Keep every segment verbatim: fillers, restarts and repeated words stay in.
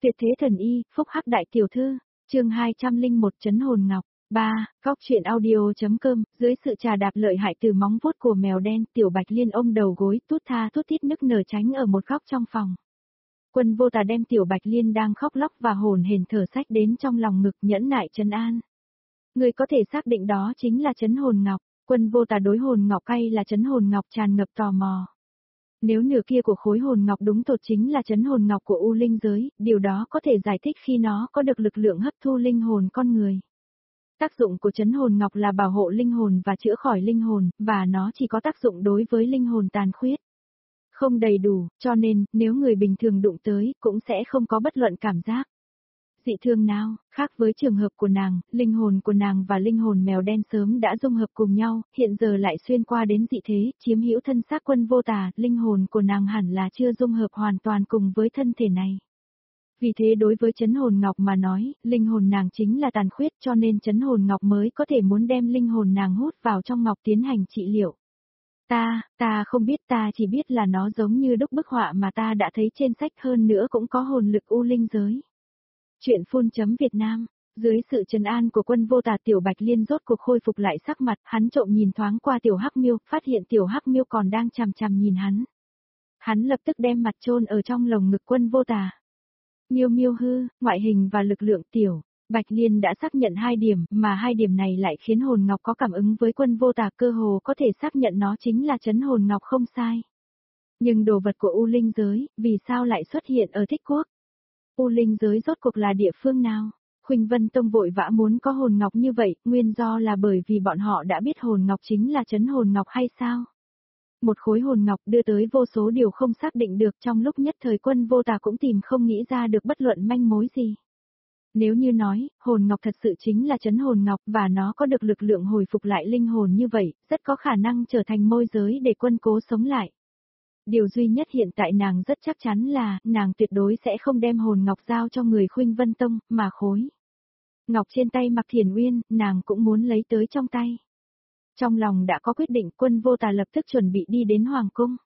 Tuyệt thế thần y, phúc hắc đại tiểu thư, chương hai trăm lẻ một trấn hồn ngọc. ba. Góc truyện audio.com, dưới sự trà đạp lợi hại từ móng vuốt của mèo đen, Tiểu Bạch Liên ôm đầu gối, tút tha tút tít nức nở tránh ở một góc trong phòng. Quân Vô Tà đem Tiểu Bạch Liên đang khóc lóc và hồn hển thở sách đến trong lòng ngực nhẫn nại trấn an. Người có thể xác định đó chính là trấn hồn ngọc. Quân Vô Tà đối hồn ngọc hay là trấn hồn ngọc tràn ngập tò mò. Nếu nửa kia của khối hồn ngọc đúng tột chính là trấn hồn ngọc của U Linh giới, điều đó có thể giải thích khi nó có được lực lượng hấp thu linh hồn con người. Tác dụng của trấn hồn ngọc là bảo hộ linh hồn và chữa khỏi linh hồn, và nó chỉ có tác dụng đối với linh hồn tàn khuyết. Không đầy đủ, cho nên, nếu người bình thường đụng tới, cũng sẽ không có bất luận cảm giác dị thương nào. Khác với trường hợp của nàng, linh hồn của nàng và linh hồn mèo đen sớm đã dung hợp cùng nhau, hiện giờ lại xuyên qua đến dị thế, chiếm hữu thân xác Quân Vô Tà, linh hồn của nàng hẳn là chưa dung hợp hoàn toàn cùng với thân thể này. Vì thế đối với trấn hồn ngọc mà nói, linh hồn nàng chính là tàn khuyết, cho nên trấn hồn ngọc mới có thể muốn đem linh hồn nàng hút vào trong ngọc tiến hành trị liệu. Ta, ta không biết, ta chỉ biết là nó giống như đúc bức họa mà ta đã thấy trên sách, hơn nữa cũng có hồn lực U Linh giới. Chuyện phun chấm Việt Nam. Dưới sự trấn an của Quân Vô Tà, Tiểu Bạch Liên rốt cuộc khôi phục lại sắc mặt, hắn trộm nhìn thoáng qua Tiểu Hắc Miêu, phát hiện Tiểu Hắc Miêu còn đang chằm chằm nhìn hắn. Hắn lập tức đem mặt chôn ở trong lồng ngực Quân Vô Tà. Miêu Miêu hư, ngoại hình và lực lượng. Tiểu Bạch Liên đã xác nhận hai điểm, mà hai điểm này lại khiến hồn ngọc có cảm ứng với Quân Vô Tà, cơ hồ có thể xác nhận nó chính là trấn hồn ngọc không sai. Nhưng đồ vật của U Linh giới, vì sao lại xuất hiện ở Thích Quốc? U Linh giới rốt cuộc là địa phương nào? Khuynh Vân Tông vội vã muốn có hồn ngọc như vậy, nguyên do là bởi vì bọn họ đã biết hồn ngọc chính là trấn hồn ngọc hay sao? Một khối hồn ngọc đưa tới vô số điều không xác định được, trong lúc nhất thời Quân Vô Tà cũng tìm không nghĩ ra được bất luận manh mối gì. Nếu như nói, hồn ngọc thật sự chính là trấn hồn ngọc và nó có được lực lượng hồi phục lại linh hồn như vậy, rất có khả năng trở thành môi giới để Quân Cố sống lại. Điều duy nhất hiện tại nàng rất chắc chắn là, nàng tuyệt đối sẽ không đem hồn ngọc giao cho người Khuynh Vân Tông, mà khối ngọc trên tay Mạc Thiền Uyên, nàng cũng muốn lấy tới trong tay. Trong lòng đã có quyết định, Quân Vô Tà lập tức chuẩn bị đi đến Hoàng Cung.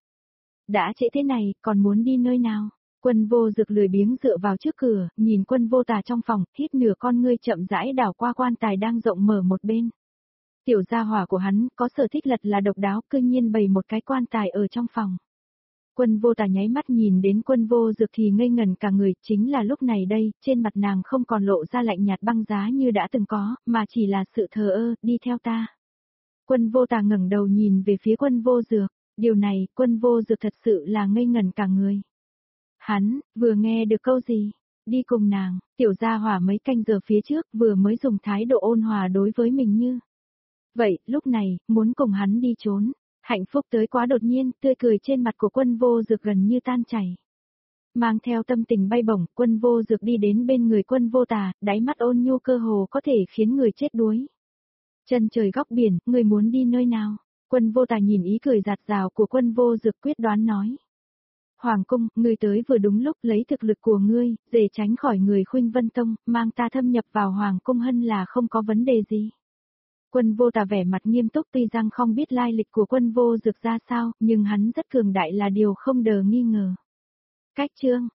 Đã trễ thế này, còn muốn đi nơi nào? Quân Vô Dực lười biếng dựa vào trước cửa, nhìn Quân Vô Tà trong phòng, hít nửa con ngươi chậm rãi đảo qua quan tài đang rộng mở một bên. Tiểu gia hỏa của hắn, có sở thích lật là độc đáo, cư nhiên bày một cái quan tài ở trong phòng. Quân Vô Tà nháy mắt nhìn đến Quân Vô Dực thì ngây ngẩn cả người, chính là lúc này đây, trên mặt nàng không còn lộ ra lạnh nhạt băng giá như đã từng có, mà chỉ là sự thờ ơ, đi theo ta. Quân Vô Tà ngẩng đầu nhìn về phía Quân Vô Dực, điều này, Quân Vô Dực thật sự là ngây ngẩn cả người. Hắn, vừa nghe được câu gì? Đi cùng nàng, tiểu gia hỏa mấy canh giờ phía trước vừa mới dùng thái độ ôn hòa đối với mình như. Vậy, lúc này, muốn cùng hắn đi trốn. Hạnh phúc tới quá đột nhiên, tươi cười trên mặt của Quân Vô Dực gần như tan chảy. Mang theo tâm tình bay bổng, Quân Vô Dực đi đến bên người Quân Vô Tà, đáy mắt ôn nhu cơ hồ có thể khiến người chết đuối. Chân trời góc biển, người muốn đi nơi nào? Quân Vô Tà nhìn ý cười giạt rào của Quân Vô Dực quyết đoán nói. Hoàng Cung, ngươi tới vừa đúng lúc, lấy thực lực của ngươi, để tránh khỏi người Khuynh Vân Tông, mang ta thâm nhập vào Hoàng Cung hân là không có vấn đề gì. Quân Vô Tà vẻ mặt nghiêm túc, tuy rằng không biết lai lịch của Quân Vô Dực ra sao, nhưng hắn rất cường đại là điều không đờ nghi ngờ. Cách chương,